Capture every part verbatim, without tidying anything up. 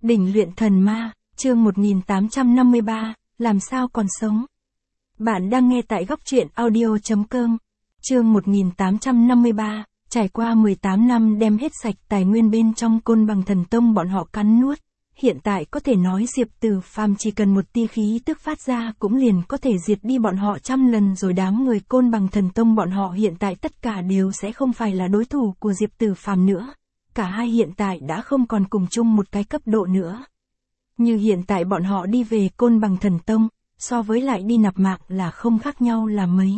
Đỉnh luyện thần ma, chương một nghìn tám trăm năm mươi ba, làm sao còn sống? Bạn đang nghe tại góc truyện audio chấm com. Chương một nghìn tám trăm năm mươi ba, trải qua mười tám năm đem hết sạch tài nguyên bên trong Côn Bằng Thần Tông bọn họ cắn nuốt. Hiện tại có thể nói Diệp Tử Phàm chỉ cần một tia khí tức phát ra cũng liền có thể diệt đi bọn họ trăm lần rồi. Đám người Côn Bằng Thần Tông bọn họ hiện tại tất cả đều sẽ không phải là đối thủ của Diệp Tử Phàm nữa. Cả hai hiện tại đã không còn cùng chung một cái cấp độ nữa. Như hiện tại bọn họ đi về Côn Bằng Thần Tông, so với lại đi nạp mạng là không khác nhau là mấy.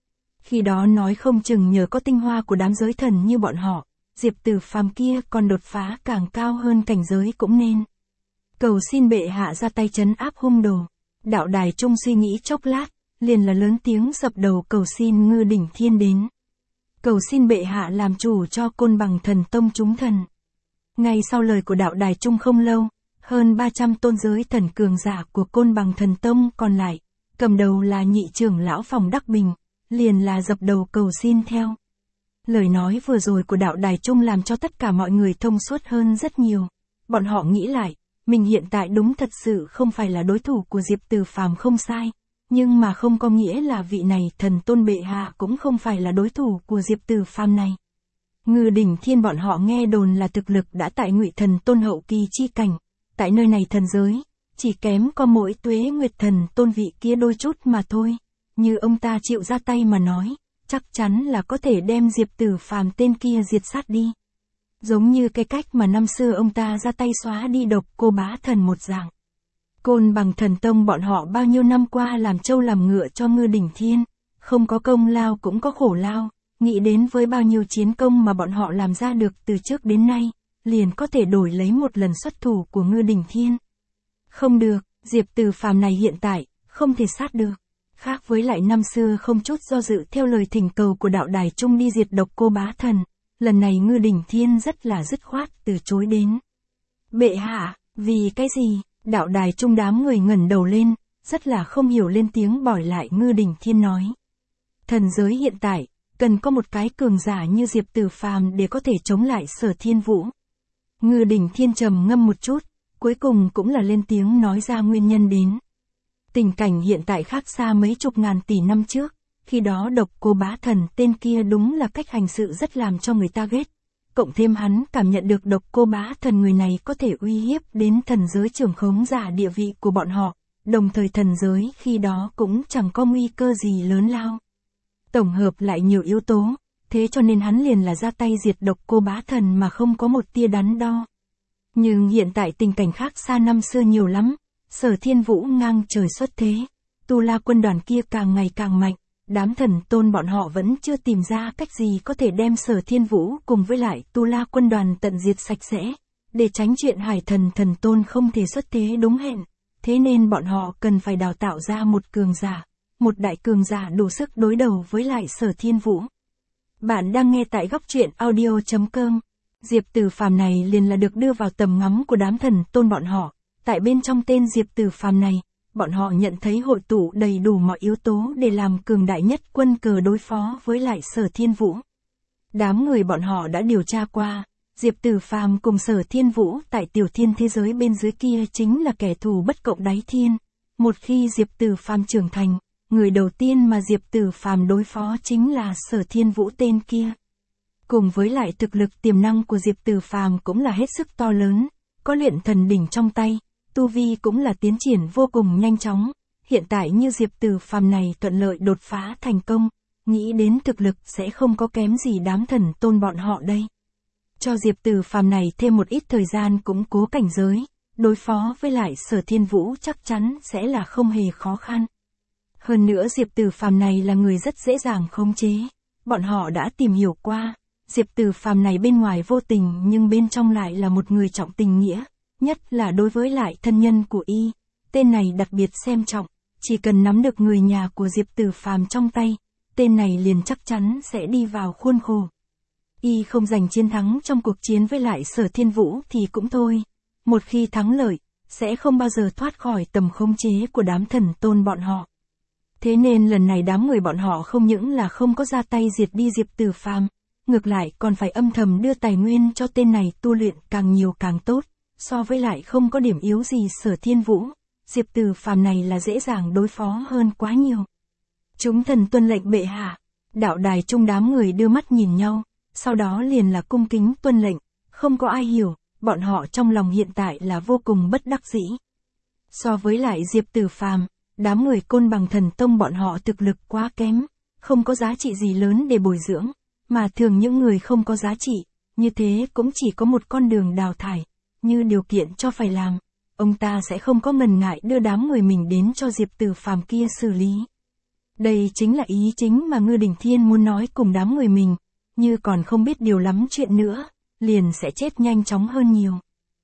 Khi đó nói không chừng nhờ có tinh hoa của đám giới thần như bọn họ, Diệp Tử Phàm kia còn đột phá càng cao hơn cảnh giới cũng nên. Cầu xin bệ hạ ra tay trấn áp hung đồ. Đạo Đài Trung suy nghĩ chốc lát, liền là lớn tiếng dập đầu cầu xin Ngư Đỉnh Thiên đến. Cầu xin bệ hạ làm chủ cho Côn Bằng Thần Tông chúng thần. Ngay sau lời của Đạo Đài Trung không lâu, hơn ba trăm tôn giới thần cường giả của Côn Bằng Thần Tông còn lại, cầm đầu là nhị trưởng lão Phòng Đắc Bình, liền là dập đầu cầu xin theo. Lời nói vừa rồi của Đạo Đài Trung làm cho tất cả mọi người thông suốt hơn rất nhiều. Bọn họ nghĩ lại, mình hiện tại đúng thật sự không phải là đối thủ của Diệp Tử Phàm không sai, nhưng mà không có nghĩa là vị này thần tôn bệ hạ cũng không phải là đối thủ của Diệp Tử Phàm này. Ngư Đỉnh Thiên bọn họ nghe đồn là thực lực đã tại Ngụy Thần Tôn hậu kỳ chi cảnh, tại nơi này thần giới, chỉ kém có mỗi Tuế Nguyệt Thần Tôn vị kia đôi chút mà thôi. Như ông ta chịu ra tay mà nói, chắc chắn là có thể đem Diệp Tử Phàm tên kia diệt sát đi. Giống như cái cách mà năm xưa ông ta ra tay xóa đi Độc Cô Bá Thần một dạng. Côn Bằng Thần Tông bọn họ bao nhiêu năm qua làm trâu làm ngựa cho Ngư Đỉnh Thiên, không có công lao cũng có khổ lao, nghĩ đến với bao nhiêu chiến công mà bọn họ làm ra được từ trước đến nay, liền có thể đổi lấy một lần xuất thủ của Ngư Đỉnh Thiên. Không được, Diệp Tử Phàm này hiện tại, không thể sát được. Khác với lại năm xưa không chút do dự theo lời thỉnh cầu của Đạo Đài Trung đi diệt Độc Cô Bá Thần, lần này Ngư Đỉnh Thiên rất là dứt khoát từ chối đến. Bệ hạ, vì cái gì? Đạo Đài Trung đám người ngẩng đầu lên, rất là không hiểu lên tiếng bỏi lại Ngư Đỉnh Thiên nói. Thần giới hiện tại, cần có một cái cường giả như Diệp Tử Phàm để có thể chống lại Sở Thiên Vũ. Ngư Đỉnh Thiên trầm ngâm một chút, cuối cùng cũng là lên tiếng nói ra nguyên nhân đến. Tình cảnh hiện tại khác xa mấy chục ngàn tỷ năm trước, khi đó Độc Cô Bá Thần tên kia đúng là cách hành sự rất làm cho người ta ghét. Cộng thêm hắn cảm nhận được Độc Cô Bá Thần người này có thể uy hiếp đến thần giới trưởng khống giả địa vị của bọn họ, đồng thời thần giới khi đó cũng chẳng có nguy cơ gì lớn lao. Tổng hợp lại nhiều yếu tố, thế cho nên hắn liền là ra tay diệt Độc Cô Bá Thần mà không có một tia đắn đo. Nhưng hiện tại tình cảnh khác xa năm xưa nhiều lắm, Sở Thiên Vũ ngang trời xuất thế, Tu La quân đoàn kia càng ngày càng mạnh. Đám thần tôn bọn họ vẫn chưa tìm ra cách gì có thể đem Sở Thiên Vũ cùng với lại Tu La quân đoàn tận diệt sạch sẽ, để tránh chuyện Hải Thần thần tôn không thể xuất thế đúng hẹn. Thế nên bọn họ cần phải đào tạo ra một cường giả, một đại cường giả đủ sức đối đầu với lại Sở Thiên Vũ. Bạn đang nghe tại góc truyện audio chấm com. Diệp Tử Phàm này liền là được đưa vào tầm ngắm của đám thần tôn bọn họ. Tại bên trong tên Diệp Tử Phàm này, bọn họ nhận thấy hội tụ đầy đủ mọi yếu tố để làm cường đại nhất quân cờ đối phó với lại Sở Thiên Vũ. Đám người bọn họ đã điều tra qua, Diệp Tử Phàm cùng Sở Thiên Vũ tại tiểu thiên thế giới bên dưới kia chính là kẻ thù bất cộng đáy thiên. Một khi Diệp Tử Phàm trưởng thành, người đầu tiên mà Diệp Tử Phàm đối phó chính là Sở Thiên Vũ tên kia. Cùng với lại thực lực tiềm năng của Diệp Tử Phàm cũng là hết sức to lớn, có luyện thần đỉnh trong tay. Tu vi cũng là tiến triển vô cùng nhanh chóng, hiện tại như Diệp Tử Phàm này thuận lợi đột phá thành công, nghĩ đến thực lực sẽ không có kém gì đám thần tôn bọn họ đây. Cho Diệp Tử Phàm này thêm một ít thời gian củng cố cảnh giới, đối phó với lại Sở Thiên Vũ chắc chắn sẽ là không hề khó khăn. Hơn nữa Diệp Tử Phàm này là người rất dễ dàng khống chế, bọn họ đã tìm hiểu qua, Diệp Tử Phàm này bên ngoài vô tình nhưng bên trong lại là một người trọng tình nghĩa. Nhất là đối với lại thân nhân của y, tên này đặc biệt xem trọng, chỉ cần nắm được người nhà của Diệp Tử Phàm trong tay, tên này liền chắc chắn sẽ đi vào khuôn khổ. Y không giành chiến thắng trong cuộc chiến với lại Sở Thiên Vũ thì cũng thôi, một khi thắng lợi, sẽ không bao giờ thoát khỏi tầm khống chế của đám thần tôn bọn họ. Thế nên lần này đám người bọn họ không những là không có ra tay diệt đi Diệp Tử Phàm, ngược lại còn phải âm thầm đưa tài nguyên cho tên này tu luyện càng nhiều càng tốt. So với lại không có điểm yếu gì Sở Thiên Vũ, Diệp Từ Phàm này là dễ dàng đối phó hơn quá nhiều. Chúng thần tuân lệnh bệ hạ. Đạo đài trung đám người đưa mắt nhìn nhau, sau đó liền là cung kính tuân lệnh, không có ai hiểu, bọn họ trong lòng hiện tại là vô cùng bất đắc dĩ. So với lại Diệp Từ Phàm, đám người Côn Bằng Thần Tông bọn họ thực lực quá kém, không có giá trị gì lớn để bồi dưỡng, mà thường những người không có giá trị, như thế cũng chỉ có một con đường đào thải, như điều kiện cho phải làm, ông ta sẽ không có ngần ngại đưa đám người mình đến cho Diệp Từ Phàm kia xử lý. Đây chính là ý chính mà Ngư Đình Thiên muốn nói cùng đám người mình, như còn không biết điều lắm chuyện nữa, liền sẽ chết nhanh chóng hơn nhiều.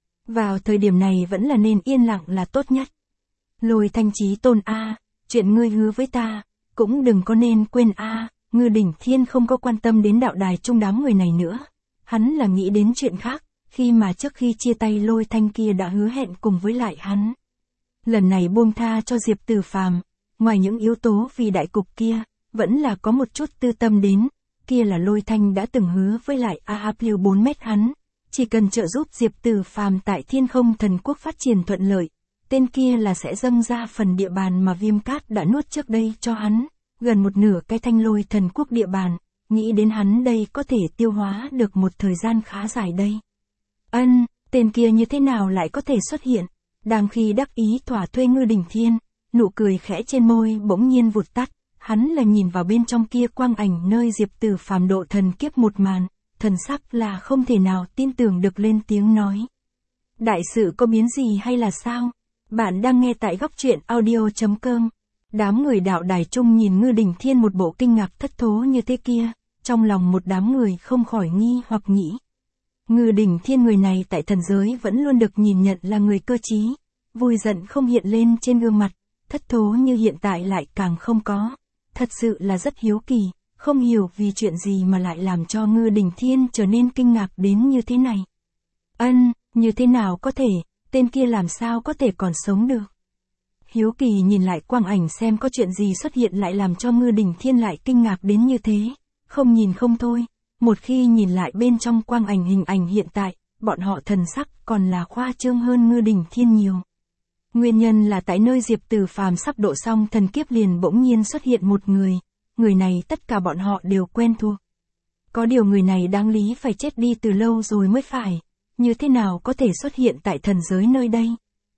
Vào thời điểm này vẫn là nên yên lặng là tốt nhất. Lôi Thanh Chí Tôn a, chuyện ngươi hứa với ta, cũng đừng có nên quên a. Ngư Đình Thiên không có quan tâm đến đạo đài chung đám người này nữa, hắn là nghĩ đến chuyện khác, khi mà trước khi chia tay Lôi Thanh kia đã hứa hẹn cùng với lại hắn. Lần này buông tha cho Diệp Từ Phàm, ngoài những yếu tố vì đại cục kia, vẫn là có một chút tư tâm đến, kia là Lôi Thanh đã từng hứa với lại A A P bốn mét hắn, chỉ cần trợ giúp Diệp Từ Phàm tại Thiên Không Thần Quốc phát triển thuận lợi, tên kia là sẽ dâng ra phần địa bàn mà Viêm Cát đã nuốt trước đây cho hắn, gần một nửa cái Thanh Lôi Thần Quốc địa bàn, nghĩ đến hắn đây có thể tiêu hóa được một thời gian khá dài đây. Ân, tên kia như thế nào lại có thể xuất hiện? Đang khi đắc ý thỏa thuê Ngư Đình Thiên, nụ cười khẽ trên môi bỗng nhiên vụt tắt, hắn là nhìn vào bên trong kia quang ảnh nơi Diệp Từ Phàm độ thần kiếp một màn, thần sắc là không thể nào tin tưởng được lên tiếng nói. Đại sự có biến gì hay là sao? Bạn đang nghe tại góc truyện audio chấm com. Đám người đạo đài trung nhìn Ngư Đình Thiên một bộ kinh ngạc thất thố như thế kia, trong lòng một đám người không khỏi nghi hoặc nghĩ. Ngư Đình Thiên người này tại thần giới vẫn luôn được nhìn nhận là người cơ trí, vui giận không hiện lên trên gương mặt, thất thố như hiện tại lại càng không có. Thật sự là rất hiếu kỳ, không hiểu vì chuyện gì mà lại làm cho Ngư Đình Thiên trở nên kinh ngạc đến như thế này. Ân, như thế nào có thể, tên kia làm sao có thể còn sống được. Hiếu kỳ nhìn lại quang ảnh xem có chuyện gì xuất hiện lại làm cho Ngư Đình Thiên lại kinh ngạc đến như thế, không nhìn không thôi, một khi nhìn lại bên trong quang ảnh hình ảnh hiện tại, bọn họ thần sắc còn là khoa trương hơn Ngư Đình Thiên nhiều. Nguyên nhân là tại nơi Diệp Từ Phàm sắp độ xong thần kiếp liền bỗng nhiên xuất hiện một người, người này tất cả bọn họ đều quen thuộc. Có điều người này đáng lý phải chết đi từ lâu rồi mới phải, như thế nào có thể xuất hiện tại thần giới nơi đây?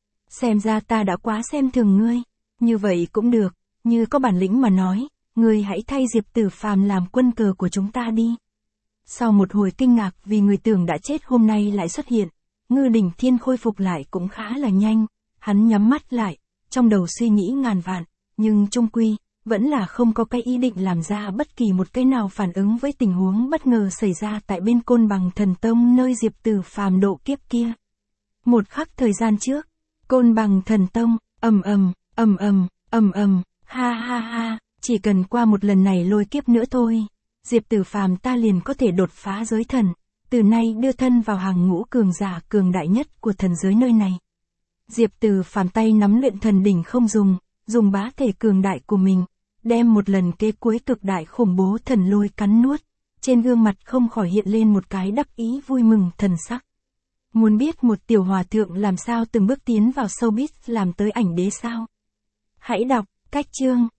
Xem ra ta đã quá xem thường ngươi, như vậy cũng được, như có bản lĩnh mà nói, ngươi hãy thay Diệp Từ Phàm làm quân cờ của chúng ta đi. Sau một hồi kinh ngạc vì người tưởng đã chết hôm nay lại xuất hiện, Ngư Đình Thiên khôi phục lại cũng khá là nhanh, hắn nhắm mắt lại, trong đầu suy nghĩ ngàn vạn, nhưng chung quy, vẫn là không có cái ý định làm ra bất kỳ một cái nào phản ứng với tình huống bất ngờ xảy ra tại bên Côn Bằng Thần Tông nơi Diệp Từ Phàm độ kiếp kia. Một khắc thời gian trước, Côn Bằng Thần Tông, ầm ầm, ầm ầm, ầm ầm, ha ha ha, chỉ cần qua một lần này lôi kiếp nữa thôi, Diệp Từ Phàm ta liền có thể đột phá giới thần, từ nay đưa thân vào hàng ngũ cường giả cường đại nhất của thần giới nơi này. Diệp Từ Phàm tay nắm luyện thần đỉnh không dùng, dùng bá thể cường đại của mình, đem một lần kế cuối cực đại khủng bố thần lôi cắn nuốt, trên gương mặt không khỏi hiện lên một cái đắc ý vui mừng thần sắc. Muốn biết một tiểu hòa thượng làm sao từng bước tiến vào showbiz làm tới ảnh đế sao? Hãy đọc, cách chương.